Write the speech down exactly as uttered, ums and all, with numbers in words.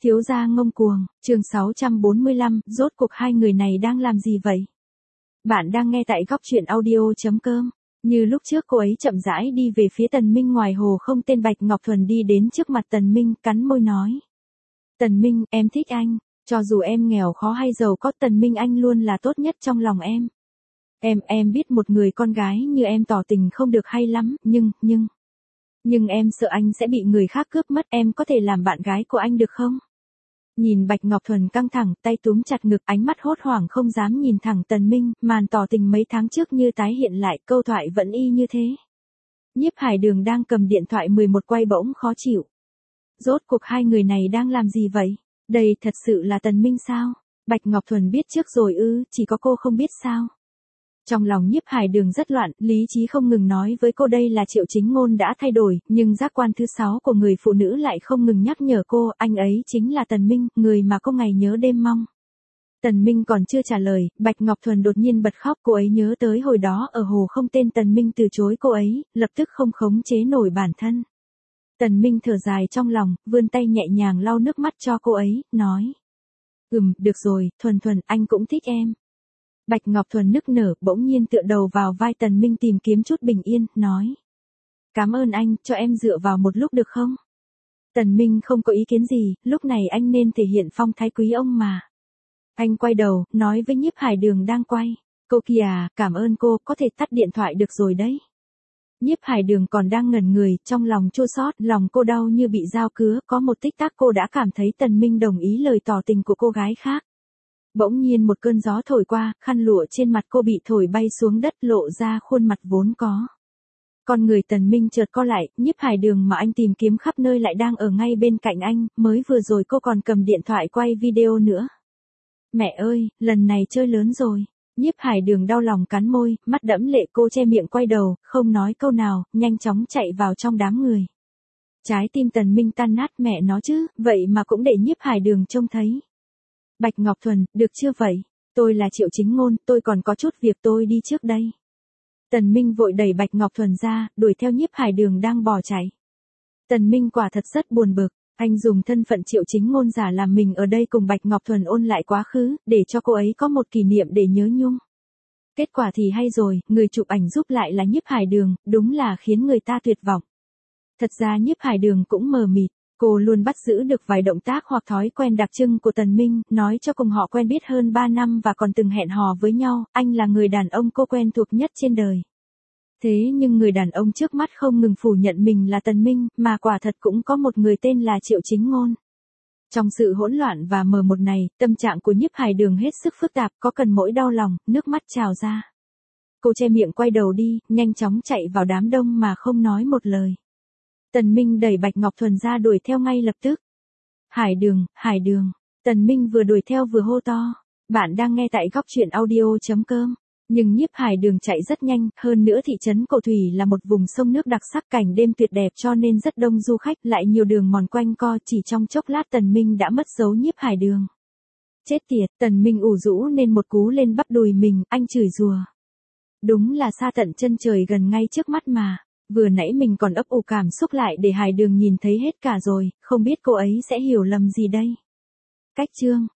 Thiếu gia ngông cuồng, chương sáu trăm bốn mươi lăm, rốt cuộc hai người này đang làm gì vậy? Bạn đang nghe tại góc truyện audio.com. Như lúc trước cô ấy chậm rãi đi về phía Tần Minh ngoài hồ không tên Bạch Ngọc Thuần đi đến trước mặt Tần Minh, cắn môi nói. Tần Minh, em thích anh, cho dù em nghèo khó hay giàu có Tần Minh anh luôn là tốt nhất trong lòng em. Em, em biết một người con gái như em tỏ tình không được hay lắm, nhưng, nhưng... Nhưng em sợ anh sẽ bị người khác cướp mất, em có thể làm bạn gái của anh được không? Nhìn Bạch Ngọc Thuần căng thẳng, tay túm chặt ngực, ánh mắt hốt hoảng không dám nhìn thẳng Tần Minh, màn tỏ tình mấy tháng trước như tái hiện lại, câu thoại vẫn y như thế. Nhiếp Hải Đường đang cầm điện thoại mười một quay bỗng khó chịu. Rốt cuộc hai người này đang làm gì vậy? Đây thật sự là Tần Minh sao? Bạch Ngọc Thuần biết trước rồi ư, chỉ có cô không biết sao? Trong lòng Nhiếp Hải Đường rất loạn, lý trí không ngừng nói với cô đây là Triệu Chính Ngôn đã thay đổi, nhưng giác quan thứ sáu của người phụ nữ lại không ngừng nhắc nhở cô, anh ấy chính là Tần Minh, người mà cô ngày nhớ đêm mong. Tần Minh còn chưa trả lời, Bạch Ngọc Thuần đột nhiên bật khóc, cô ấy nhớ tới hồi đó ở hồ không tên Tần Minh từ chối cô ấy, lập tức không khống chế nổi bản thân. Tần Minh thở dài trong lòng, vươn tay nhẹ nhàng lau nước mắt cho cô ấy, nói. Ừm, được rồi, Thuần Thuần, anh cũng thích em. Bạch Ngọc Thuần nức nở, bỗng nhiên tựa đầu vào vai Tần Minh tìm kiếm chút bình yên, nói. Cảm ơn anh, cho em dựa vào một lúc được không? Tần Minh không có ý kiến gì, lúc này anh nên thể hiện phong thái quý ông mà. Anh quay đầu, nói với Nhiếp Hải Đường đang quay. Cô kìa, cảm ơn cô, có thể tắt điện thoại được rồi đấy. Nhiếp Hải Đường còn đang ngẩn người, trong lòng chua xót, lòng cô đau như bị dao cứa, có một tích tắc cô đã cảm thấy Tần Minh đồng ý lời tỏ tình của cô gái khác. Bỗng nhiên một cơn gió thổi qua, khăn lụa trên mặt cô bị thổi bay xuống đất lộ ra khuôn mặt vốn có. Con người Tần Minh chợt co lại, Nhiếp Hải Đường mà anh tìm kiếm khắp nơi lại đang ở ngay bên cạnh anh, mới vừa rồi cô còn cầm điện thoại quay video nữa. Mẹ ơi, lần này chơi lớn rồi. Nhiếp Hải Đường đau lòng cắn môi, mắt đẫm lệ cô che miệng quay đầu, không nói câu nào, nhanh chóng chạy vào trong đám người. Trái tim Tần Minh tan nát mẹ nó chứ, vậy mà cũng để Nhiếp Hải Đường trông thấy. Bạch Ngọc Thuần, được chưa vậy? Tôi là Triệu Chính Ngôn, tôi còn có chút việc tôi đi trước đây. Tần Minh vội đẩy Bạch Ngọc Thuần ra, đuổi theo Nhiếp Hải Đường đang bỏ chạy. Tần Minh quả thật rất buồn bực, anh dùng thân phận Triệu Chính Ngôn giả làm mình ở đây cùng Bạch Ngọc Thuần ôn lại quá khứ, để cho cô ấy có một kỷ niệm để nhớ nhung. Kết quả thì hay rồi, người chụp ảnh giúp lại là Nhiếp Hải Đường, đúng là khiến người ta tuyệt vọng. Thật ra Nhiếp Hải Đường cũng mờ mịt. Cô luôn bắt giữ được vài động tác hoặc thói quen đặc trưng của Tần Minh, nói cho cùng họ quen biết hơn ba năm và còn từng hẹn hò với nhau, anh là người đàn ông cô quen thuộc nhất trên đời. Thế nhưng người đàn ông trước mắt không ngừng phủ nhận mình là Tần Minh, mà quả thật cũng có một người tên là Triệu Chính Ngôn. Trong sự hỗn loạn và mờ một này, tâm trạng của Nhiếp Hải Đường hết sức phức tạp, có cần mỗi đau lòng, nước mắt trào ra. Cô che miệng quay đầu đi, nhanh chóng chạy vào đám đông mà không nói một lời. Tần Minh đẩy Bạch Ngọc Thuần ra đuổi theo ngay lập tức. Hải Đường, Hải Đường. Tần Minh vừa đuổi theo vừa hô to. Bạn đang nghe tại góc truyện audio.com. Nhưng Nhiếp Hải Đường chạy rất nhanh, hơn nữa thị trấn Cổ Thủy là một vùng sông nước đặc sắc cảnh đêm tuyệt đẹp cho nên rất đông du khách lại nhiều đường mòn quanh co, chỉ trong chốc lát Tần Minh đã mất dấu Nhiếp Hải Đường. Chết tiệt, Tần Minh ủ rũ nên một cú lên bắp đùi mình, anh chửi rủa. Đúng là xa tận chân trời gần ngay trước mắt mà. Vừa nãy mình còn ấp ủ cảm xúc lại để Hải Đường nhìn thấy hết cả rồi, không biết cô ấy sẽ hiểu lầm gì đây. Cách chương